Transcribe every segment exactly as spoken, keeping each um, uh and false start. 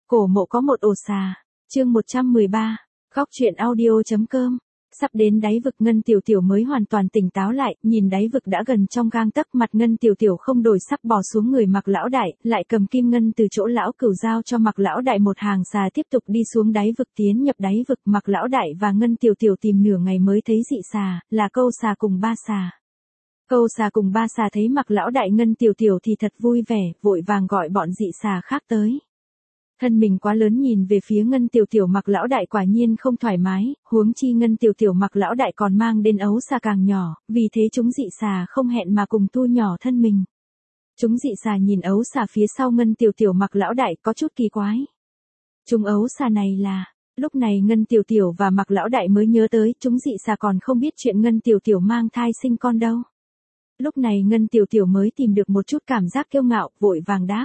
Cổ mộ có một ổ xà. Chương một trăm mười ba. Góc truyện audio.com. Sắp đến đáy vực, Ngân Tiểu Tiểu mới hoàn toàn tỉnh táo lại, nhìn đáy vực đã gần trong gang tấc, mặt Ngân Tiểu Tiểu không đổi sắc bò xuống người Mạc lão đại, lại cầm kim ngân từ chỗ lão cửu giao cho Mạc lão đại một hàng xà tiếp tục đi xuống đáy vực tiến nhập đáy vực. Mạc lão đại và Ngân Tiểu Tiểu tìm nửa ngày mới thấy dị xà, là câu xà cùng ba xà. Câu xà cùng ba xà thấy Mạc lão đại Ngân Tiểu Tiểu thì thật vui vẻ, vội vàng gọi bọn dị xà khác tới. Thân mình quá lớn nhìn về phía Ngân Tiểu Tiểu, Mạc lão đại quả nhiên không thoải mái, huống chi Ngân Tiểu Tiểu Mạc lão đại còn mang đến ấu xà càng nhỏ, vì thế chúng dị xà không hẹn mà cùng thu nhỏ thân mình. Chúng dị xà nhìn ấu xà phía sau Ngân Tiểu Tiểu Mạc lão đại có chút kỳ quái. Chúng ấu xà này là, lúc này Ngân Tiểu Tiểu và Mạc lão đại mới nhớ tới, chúng dị xà còn không biết chuyện Ngân Tiểu Tiểu mang thai sinh con đâu. Lúc này Ngân Tiểu Tiểu mới tìm được một chút cảm giác kiêu ngạo, vội vàng đáp.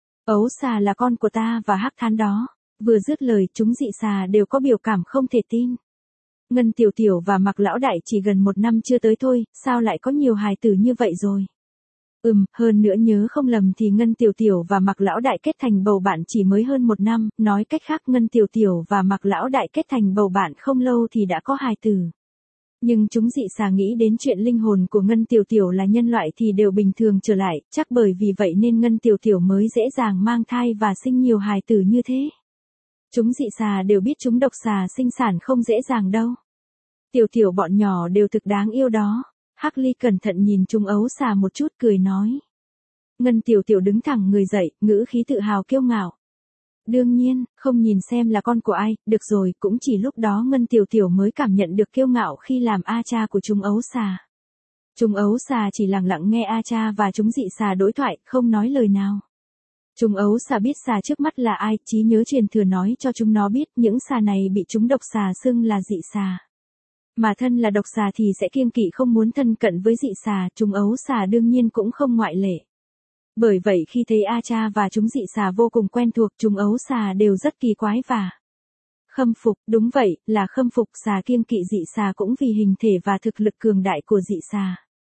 Ấu xà là con của ta và hắc thán đó. Vừa dứt lời, chúng dị xà đều có biểu cảm không thể tin. Ngân Tiểu Tiểu và Mạc lão đại chỉ gần một năm chưa tới thôi, sao lại có nhiều hài tử như vậy rồi? Ừm, hơn nữa nhớ không lầm thì Ngân Tiểu Tiểu và Mạc lão đại kết thành bầu bạn chỉ mới hơn một năm, nói cách khác Ngân Tiểu Tiểu và Mạc lão đại kết thành bầu bạn không lâu thì đã có hài tử. Nhưng chúng dị xà nghĩ đến chuyện linh hồn của Ngân Tiểu Tiểu là nhân loại thì đều bình thường trở lại, chắc bởi vì vậy nên Ngân Tiểu Tiểu mới dễ dàng mang thai và sinh nhiều hài tử như thế. Chúng dị xà đều biết chúng độc xà sinh sản không dễ dàng đâu. Tiểu Tiểu bọn nhỏ đều thực đáng yêu đó. Hắc Ly cẩn thận nhìn chúng ấu xà một chút cười nói. Ngân Tiểu Tiểu đứng thẳng người dậy, ngữ khí tự hào kiêu ngạo. Đương nhiên, không nhìn xem là con của ai, được rồi, cũng chỉ lúc đó Ngân Tiểu Tiểu mới cảm nhận được kiêu ngạo khi làm A cha của chúng ấu xà. Chúng ấu xà chỉ lặng lặng nghe A cha và chúng dị xà đối thoại, không nói lời nào. Chúng ấu xà biết xà trước mắt là ai, trí nhớ truyền thừa nói cho chúng nó biết những xà này bị chúng độc xà xưng là dị xà. Mà thân là độc xà thì sẽ kiêng kỵ không muốn thân cận với dị xà, chúng ấu xà đương nhiên cũng không ngoại lệ. Bởi vậy khi thấy A cha và chúng dị xà vô cùng quen thuộc, chúng ấu xà đều rất kỳ quái và khâm phục, đúng vậy, là khâm phục. Xà kiêng kỵ dị xà cũng vì hình thể và thực lực cường đại của dị xà.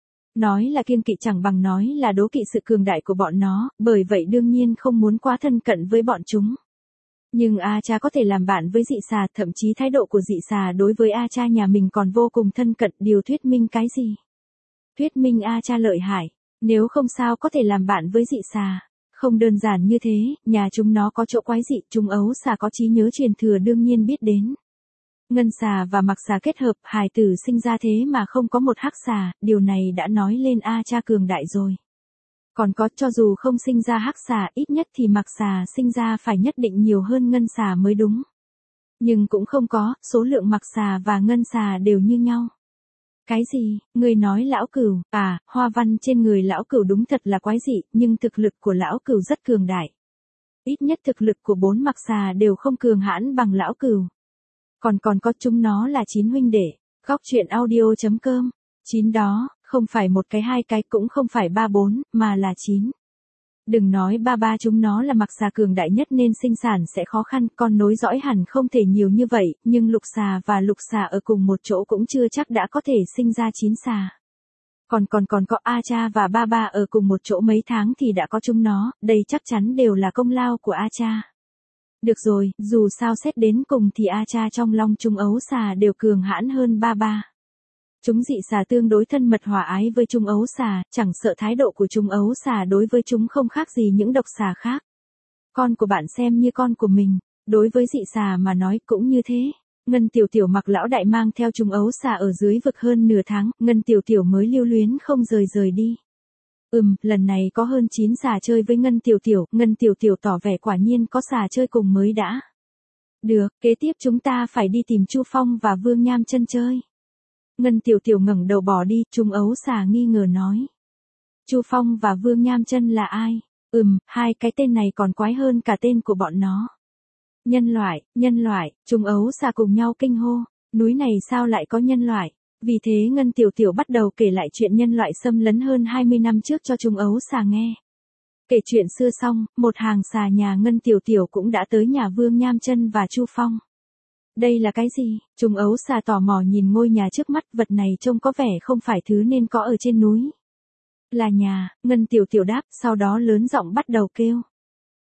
Nói là kiêng kỵ chẳng bằng nói là đố kỵ sự cường đại của bọn nó, bởi vậy đương nhiên không muốn quá thân cận với bọn chúng. Nhưng A cha có thể làm bạn với dị xà, thậm chí thái độ của dị xà đối với A cha nhà mình còn vô cùng thân cận, điều thuyết minh cái gì? Thuyết minh A cha lợi hại. Nếu không sao có thể làm bạn với dị xà. Không đơn giản như thế, nhà chúng nó có chỗ quái dị, chúng ấu xà có trí nhớ truyền thừa đương nhiên biết đến. Ngân xà và Mạc xà kết hợp, hài tử sinh ra thế mà không có một hắc xà, điều này đã nói lên A cha cường đại rồi. Còn có, cho dù không sinh ra hắc xà, ít nhất thì Mạc xà sinh ra phải nhất định nhiều hơn ngân xà mới đúng. Nhưng cũng không có, số lượng Mạc xà và ngân xà đều như nhau. Cái gì, người nói lão cửu, à, hoa văn trên người lão cửu đúng thật là quái dị, nhưng thực lực của lão cửu rất cường đại. Ít nhất thực lực của bốn Mạc xà đều không cường hãn bằng lão cửu. Còn còn có chúng nó là chín huynh đệ. Góc truyện audio.com. Chín đó, không phải một cái hai cái, cũng không phải ba bốn, mà là chín. Đừng nói ba ba chúng nó là Mạc xà cường đại nhất nên sinh sản sẽ khó khăn, con nối dõi hẳn không thể nhiều như vậy, nhưng lục xà và lục xà ở cùng một chỗ cũng chưa chắc đã có thể sinh ra chín xà. Còn còn còn có A cha và ba ba ở cùng một chỗ mấy tháng thì đã có chúng nó, đây chắc chắn đều là công lao của A cha. Được rồi, dù sao xét đến cùng thì A cha trong lòng chúng ấu xà đều cường hãn hơn ba ba. Chúng dị xà tương đối thân mật hòa ái với chúng ấu xà, chẳng sợ thái độ của chúng ấu xà đối với chúng không khác gì những độc xà khác. Con của bạn xem như con của mình, đối với dị xà mà nói cũng như thế. Ngân Tiểu Tiểu Mạc lão đại mang theo chúng ấu xà ở dưới vực hơn nửa tháng, Ngân Tiểu Tiểu mới lưu luyến không rời rời đi. Ừm, lần này có hơn chín xà chơi với Ngân Tiểu Tiểu, Ngân Tiểu Tiểu tỏ vẻ quả nhiên có xà chơi cùng mới đã. Được, kế tiếp chúng ta phải đi tìm Chu Phong và Vương Nham Chân chơi. Ngân Tiểu Tiểu ngẩng đầu bỏ đi, chúng ấu xà nghi ngờ nói. Chu Phong và Vương Nham Chân là ai? Ừm, hai cái tên này còn quái hơn cả tên của bọn nó. Nhân loại, nhân loại, chúng ấu xà cùng nhau kinh hô, núi này sao lại có nhân loại? Vì thế Ngân Tiểu Tiểu bắt đầu kể lại chuyện nhân loại xâm lấn hơn hai mươi năm trước cho chúng ấu xà nghe. Kể chuyện xưa xong, một hàng xà nhà Ngân Tiểu Tiểu cũng đã tới nhà Vương Nham Chân và Chu Phong. Đây là cái gì? Chúng ấu xà tò mò nhìn ngôi nhà trước mắt, vật này trông có vẻ không phải thứ nên có ở trên núi. Là nhà, Ngân Tiểu Tiểu đáp, sau đó lớn giọng bắt đầu kêu.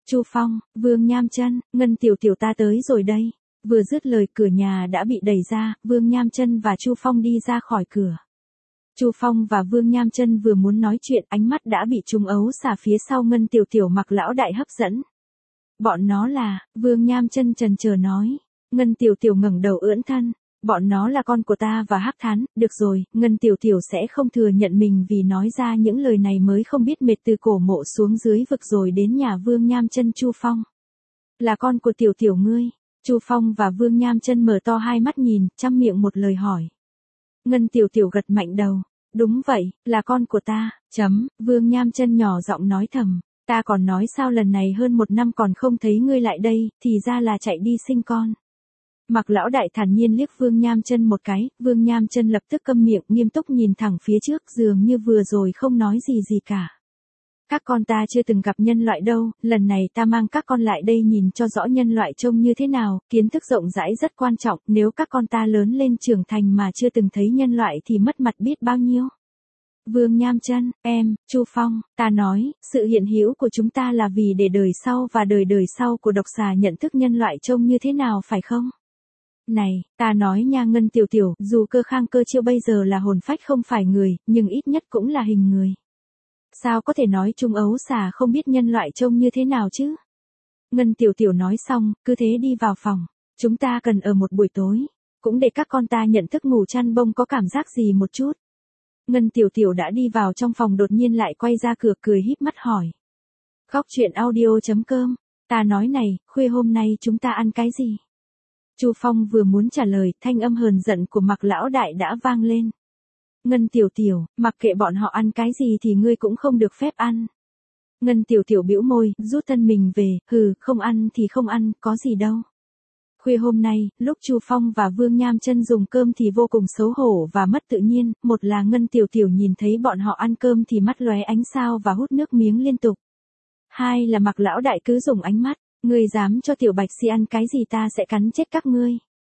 Chu Phong, Vương Nham Chân, Ngân tiểu tiểu ta tới rồi đây. Vừa dứt lời cửa nhà đã bị đẩy ra, Vương Nham Chân và Chu Phong đi ra khỏi cửa. Chu Phong và Vương Nham Chân vừa muốn nói chuyện, ánh mắt đã bị chúng ấu xà phía sau Ngân tiểu tiểu mặc lão đại hấp dẫn. Bọn nó là, Vương Nham Chân chần chờ nói. Ngân tiểu tiểu ngẩng đầu ưỡn thân. Bọn nó là con của ta và Hắc Thán, được rồi, Ngân tiểu tiểu sẽ không thừa nhận mình vì nói ra những lời này mới không biết mệt từ cổ mộ xuống dưới vực rồi đến nhà Vương Nham Chân. Chu Phong. Là con của tiểu tiểu ngươi. Chu Phong và Vương Nham Chân mở to hai mắt nhìn, trăm miệng một lời hỏi. Ngân tiểu tiểu gật mạnh đầu. Đúng vậy, là con của ta, chấm, Vương Nham Chân nhỏ giọng nói thầm. Ta còn nói sao lần này hơn một năm còn không thấy ngươi lại đây, thì ra là chạy đi sinh con. Mặc lão đại thản nhiên liếc Vương Nham Chân một cái, Vương Nham Chân lập tức câm miệng nghiêm túc nhìn thẳng phía trước dường như vừa rồi không nói gì gì cả. Các con ta chưa từng gặp nhân loại đâu, lần này ta mang các con lại đây nhìn cho rõ nhân loại trông như thế nào, kiến thức rộng rãi rất quan trọng, nếu các con ta lớn lên trưởng thành mà chưa từng thấy nhân loại thì mất mặt biết bao nhiêu. Vương Nham Chân, em, Chu Phong, ta nói, sự hiện hữu của chúng ta là vì để đời sau và đời đời sau của độc xà nhận thức nhân loại trông như thế nào phải không? Này, ta nói nha Ngân tiểu tiểu, dù cơ khang cơ chiêu bây giờ là hồn phách không phải người, nhưng ít nhất cũng là hình người. Sao có thể nói chúng ấu xà không biết nhân loại trông như thế nào chứ? Ngân tiểu tiểu nói xong, cứ thế đi vào phòng. Chúng ta cần ở một buổi tối, cũng để các con ta nhận thức ngủ chăn bông có cảm giác gì một chút. Ngân tiểu tiểu đã đi vào trong phòng đột nhiên lại quay ra cửa cười híp mắt hỏi. Góc truyện audio chấm com, ta nói này, khuya hôm nay chúng ta ăn cái gì? Chu Phong vừa muốn trả lời, thanh âm hờn giận của Mặc lão đại đã vang lên. Ngân tiểu tiểu, mặc kệ bọn họ ăn cái gì thì ngươi cũng không được phép ăn. Ngân tiểu tiểu bĩu môi, rút thân mình về, hừ, không ăn thì không ăn, có gì đâu. Khuya hôm nay, lúc Chu Phong và Vương Nham Chân dùng cơm thì vô cùng xấu hổ và mất tự nhiên, một là Ngân tiểu tiểu nhìn thấy bọn họ ăn cơm thì mắt lóe ánh sao và hút nước miếng liên tục. Hai là Mặc lão đại cứ dùng ánh mắt, ngươi dám cho tiểu bạch si ăn cái gì ta sẽ cắn chết các ngươi.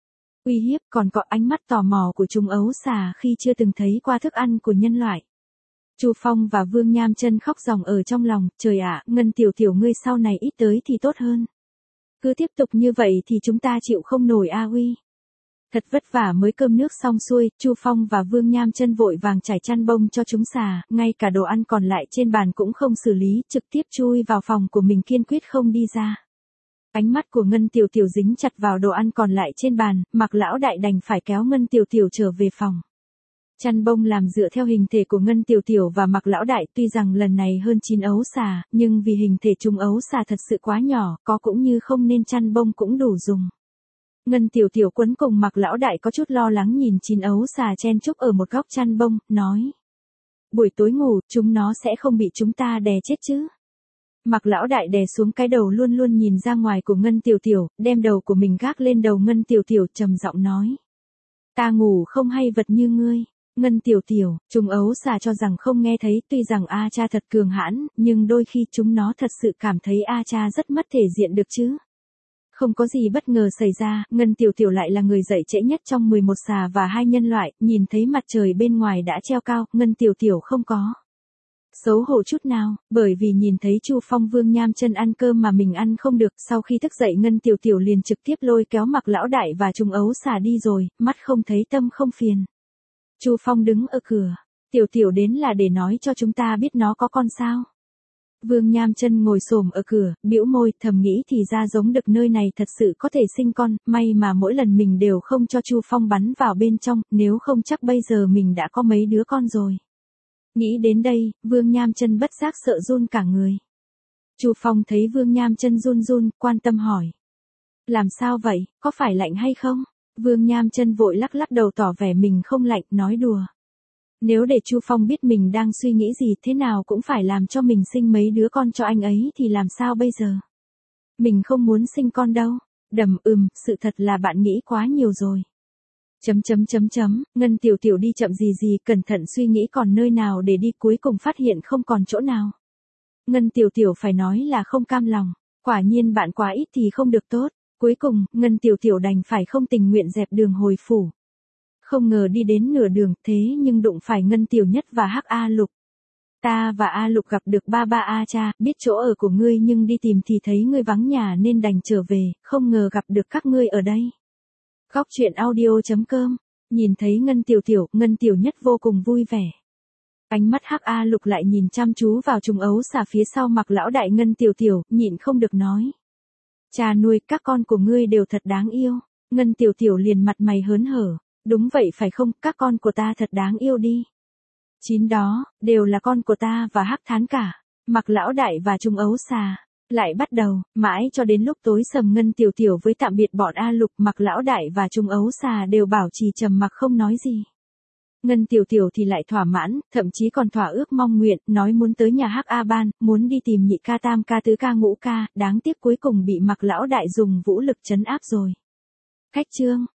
Uy hiếp, còn có ánh mắt tò mò của chúng ấu xà khi chưa từng thấy qua thức ăn của nhân loại. Chu Phong và Vương Nham Chân khóc ròng ở trong lòng, trời ạ, Ngân tiểu tiểu ngươi sau này ít tới thì tốt hơn. Cứ tiếp tục như vậy thì chúng ta chịu không nổi a uy. Thật vất vả mới cơm nước xong xuôi, Chu Phong và Vương Nham Chân vội vàng trải chăn bông cho chúng xà, ngay cả đồ ăn còn lại trên bàn cũng không xử lý, trực tiếp chui vào phòng của mình kiên quyết không đi ra. Ánh mắt của Ngân tiểu tiểu dính chặt vào đồ ăn còn lại trên bàn, Mặc lão đại đành phải kéo Ngân tiểu tiểu trở về phòng. Chăn bông làm dựa theo hình thể của Ngân tiểu tiểu và Mặc lão đại, tuy rằng lần này hơn chín ấu xà, nhưng vì hình thể chúng ấu xà thật sự quá nhỏ, có cũng như không nên chăn bông cũng đủ dùng. Ngân tiểu tiểu quấn cùng Mặc lão đại có chút lo lắng nhìn chín ấu xà chen chúc ở một góc chăn bông, nói. Buổi tối ngủ, chúng nó sẽ không bị chúng ta đè chết chứ? Mặc lão đại đè xuống cái đầu luôn luôn nhìn ra ngoài của Ngân tiểu tiểu, đem đầu của mình gác lên đầu Ngân tiểu tiểu trầm giọng nói. Ta ngủ không hay vật như ngươi. Ngân tiểu tiểu, chúng ấu xà cho rằng không nghe thấy, tuy rằng A cha thật cường hãn, nhưng đôi khi chúng nó thật sự cảm thấy A cha rất mất thể diện được chứ. Không có gì bất ngờ xảy ra, Ngân tiểu tiểu lại là người dậy trễ nhất trong mười một xà và hai nhân loại, nhìn thấy mặt trời bên ngoài đã treo cao, Ngân tiểu tiểu không có xấu hổ chút nào, bởi vì nhìn thấy Chu Phong Vương Nham Chân ăn cơm mà mình ăn không được, sau khi thức dậy Ngân tiểu tiểu liền trực tiếp lôi kéo Mặc lão đại và chúng ấu xà đi rồi, mắt không thấy tâm không phiền. Chu Phong đứng ở cửa, tiểu tiểu đến là để nói cho chúng ta biết nó có con sao. Vương Nham Chân ngồi xổm ở cửa, bĩu môi, thầm nghĩ thì ra giống đực nơi này thật sự có thể sinh con, may mà mỗi lần mình đều không cho Chu Phong bắn vào bên trong, nếu không chắc bây giờ mình đã có mấy đứa con rồi. Nghĩ đến đây, Vương Nham Chân bất giác sợ run cả người. Chu Phong thấy Vương Nham Chân run run, quan tâm hỏi. Làm sao vậy, có phải lạnh hay không? Vương Nham Chân vội lắc lắc đầu tỏ vẻ mình không lạnh, nói đùa. Nếu để Chu Phong biết mình đang suy nghĩ gì thế nào cũng phải làm cho mình sinh mấy đứa con cho anh ấy thì làm sao bây giờ? Mình không muốn sinh con đâu. Đầm ừm, sự thật là bạn nghĩ quá nhiều rồi. Chấm chấm chấm chấm, Ngân tiểu tiểu đi chậm gì gì, cẩn thận suy nghĩ còn nơi nào để đi, cuối cùng phát hiện không còn chỗ nào. Ngân tiểu tiểu phải nói là không cam lòng, quả nhiên bạn quá ít thì không được tốt. Cuối cùng, Ngân tiểu tiểu đành phải không tình nguyện dẹp đường hồi phủ. Không ngờ đi đến nửa đường thế nhưng đụng phải Ngân tiểu nhất và Hắc A Lục. Ta và A Lục gặp được ba ba A cha, biết chỗ ở của ngươi nhưng đi tìm thì thấy ngươi vắng nhà nên đành trở về, không ngờ gặp được các ngươi ở đây. Góc truyện audio.com. Nhìn thấy Ngân Tiểu Tiểu, Ngân Tiểu Nhất vô cùng vui vẻ. Ánh mắt hắc A Lục lại nhìn chăm chú vào trùng ấu xà phía sau Mặc lão đại Ngân Tiểu Tiểu, nhịn không được nói. Cha nuôi, các con của ngươi đều thật đáng yêu. Ngân Tiểu Tiểu liền mặt mày hớn hở. Đúng vậy phải không, các con của ta thật đáng yêu đi. Chín đó, đều là con của ta và hắc thán cả. Mặc lão đại và trùng ấu xà. Lại bắt đầu, mãi cho đến lúc tối sầm Ngân Tiểu Tiểu với tạm biệt bọn A Lục, Mặc lão đại và trùng ấu xà đều bảo trì trầm mặc không nói gì. Ngân Tiểu Tiểu thì lại thỏa mãn, thậm chí còn thỏa ước mong nguyện, nói muốn tới nhà Hắc A Ban, muốn đi tìm nhị ca tam ca tứ ca ngũ ca, đáng tiếc cuối cùng bị Mặc lão đại dùng vũ lực trấn áp rồi. Cách chương